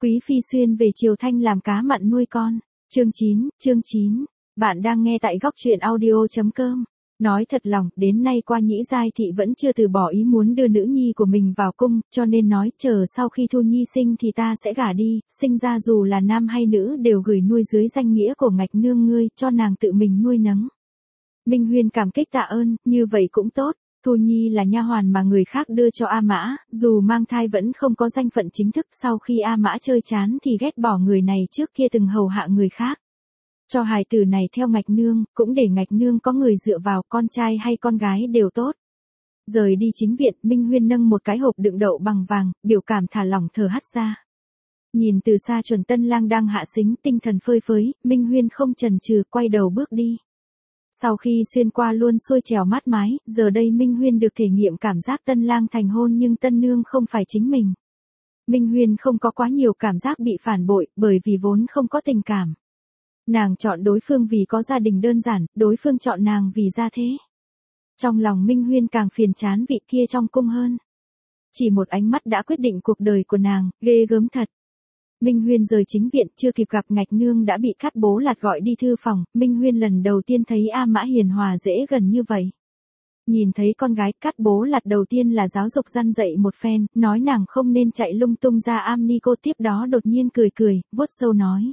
Quý phi xuyên về Triều Thanh làm cá mặn nuôi con. Chương 9. Bạn đang nghe tại góc truyện audio.com. Nói thật lòng, đến nay qua Nhĩ Giai Thị vẫn chưa từ bỏ ý muốn đưa nữ nhi của mình vào cung, cho nên nói chờ sau khi Thu Nhi sinh thì ta sẽ gả đi, sinh ra dù là nam hay nữ đều gửi nuôi dưới danh nghĩa của Ngạch Nương ngươi, cho nàng tự mình nuôi nấng. Minh Huyên cảm kích tạ ơn, như vậy cũng tốt. Thu Nhi là nha hoàn mà người khác đưa cho A Mã, dù mang thai vẫn không có danh phận chính thức, sau khi A Mã chơi chán thì ghét bỏ người này trước kia từng hầu hạ người khác. Cho hài tử này theo Ngạch Nương, cũng để Ngạch Nương có người dựa vào, con trai hay con gái đều tốt. Rời đi chính viện, Minh Huyên nâng một cái hộp đựng đậu bằng vàng, biểu cảm thả lỏng thở hắt ra. Nhìn từ xa Chuẩn Tân Lang đang hạ xính, tinh thần phơi phới, Minh Huyên không chần chừ, quay đầu bước đi. Sau khi xuyên qua luôn xuôi trèo mát mái, giờ đây Minh Huyên được thể nghiệm cảm giác Tân Lang thành hôn nhưng Tân Nương không phải chính mình. Minh Huyên không có quá nhiều cảm giác bị phản bội, bởi vì vốn không có tình cảm. Nàng chọn đối phương vì có gia đình đơn giản, đối phương chọn nàng vì gia thế. Trong lòng Minh Huyên càng phiền chán vị kia trong cung hơn. Chỉ một ánh mắt đã quyết định cuộc đời của nàng, ghê gớm thật. Minh Huyên rời chính viện, chưa kịp gặp Ngạch Nương đã bị Cát Bố Lạt gọi đi thư phòng, Minh Huyên lần đầu tiên thấy A Mã hiền hòa dễ gần như vậy. Nhìn thấy con gái, Cát Bố Lạt đầu tiên là giáo dục răn dạy một phen, nói nàng không nên chạy lung tung ra am ni cô, tiếp đó đột nhiên cười, vuốt râu nói.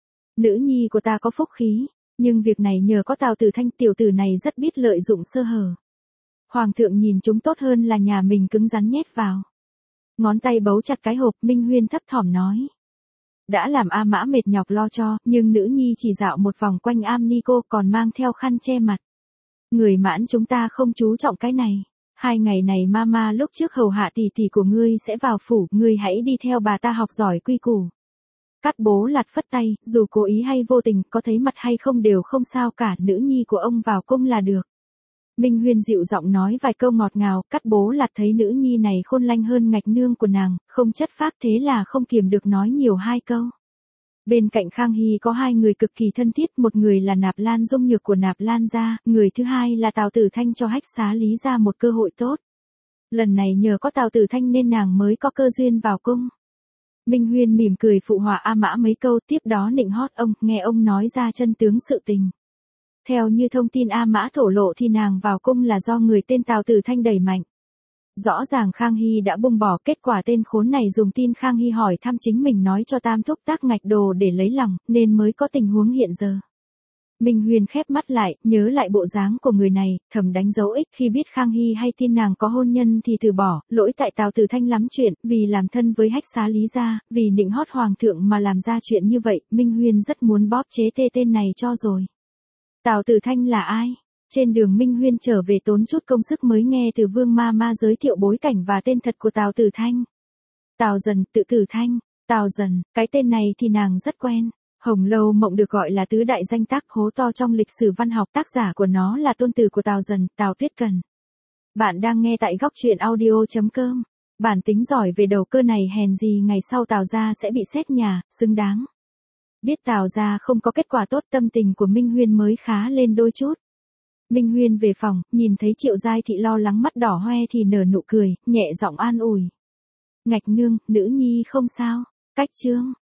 Nữ nhi của ta có phúc khí, nhưng việc này nhờ có Tào Tử Thanh, tiểu tử này rất biết lợi dụng sơ hở. Hoàng thượng nhìn chúng tốt hơn là nhà mình cứng rắn nhét vào. Ngón tay bấu chặt cái hộp, Minh Huyên thấp thỏm nói. Đã làm A Mã mệt nhọc lo cho, nhưng nữ nhi chỉ dạo một vòng quanh am ni cô còn mang theo khăn che mặt. Người Mãn chúng ta không chú trọng cái này. 2 ngày này mama lúc trước hầu hạ tỷ tỷ của ngươi sẽ vào phủ, ngươi hãy đi theo bà ta học giỏi quy củ. Cát Bố Lạt phất tay, dù cố ý hay vô tình, có thấy mặt hay không đều không sao cả, nữ nhi của ông vào cung là được. Minh Huyên dịu giọng nói vài câu ngọt ngào, Cát Bố Lạt thấy nữ nhi này khôn lanh hơn Ngạch Nương của nàng, không chất phác thế là không kiềm được nói nhiều 2 câu. Bên cạnh Khang Hy có 2 người cực kỳ thân thiết, một người là Nạp Lan Dung Nhược của Nạp Lan gia, người thứ hai là Tào Tử Thanh cho Hách Xá Lý gia một cơ hội tốt. Lần này nhờ có Tào Tử Thanh nên nàng mới có cơ duyên vào cung. Minh Huyên mỉm cười phụ họa A Mã mấy câu, tiếp đó nịnh hót ông, nghe ông nói ra chân tướng sự tình. Theo như thông tin A Mã thổ lộ thì nàng vào cung là do người tên Tào Tử Thanh đẩy mạnh. Rõ ràng Khang Hy đã buông bỏ, kết quả tên khốn này dùng tin Khang Hy hỏi thăm chính mình nói cho Tam Thúc Tác Ngạch Đồ để lấy lòng, nên mới có tình huống hiện giờ. Minh Huyên khép mắt lại, nhớ lại bộ dáng của người này, thầm đánh dấu ích, khi biết Khang Hy hay tin nàng có hôn nhân thì từ bỏ, lỗi tại Tào Tử Thanh lắm chuyện, vì làm thân với Hách Xá Lý gia, vì nịnh hót hoàng thượng mà làm ra chuyện như vậy, Minh Huyên rất muốn bóp chế tên này cho rồi. Tào Tử Thanh là ai? Trên đường Minh Huyên trở về tốn chút công sức mới nghe từ Vương Ma giới thiệu bối cảnh và tên thật của Tào Tử Thanh. Tào Dần, Tự Tử Thanh, Tào Dần, cái tên này thì nàng rất quen. Hồng Lâu Mộng được gọi là tứ đại danh tác hố to trong lịch sử văn học, tác giả của nó là tôn tử của Tào Dần, Tào Tuyết Cần. Bạn đang nghe tại góc truyện audio.com. Bản tính giỏi về đầu cơ này hèn gì ngày sau Tào gia sẽ bị xét nhà, xứng đáng. Biết Tào gia không có kết quả tốt, tâm tình của Minh Huyên mới khá lên đôi chút. Minh Huyên về phòng, nhìn thấy Triệu Giai Thị lo lắng mắt đỏ hoe thì nở nụ cười, nhẹ giọng an ủi. Ngạch Nương, nữ nhi không sao. Cách chương.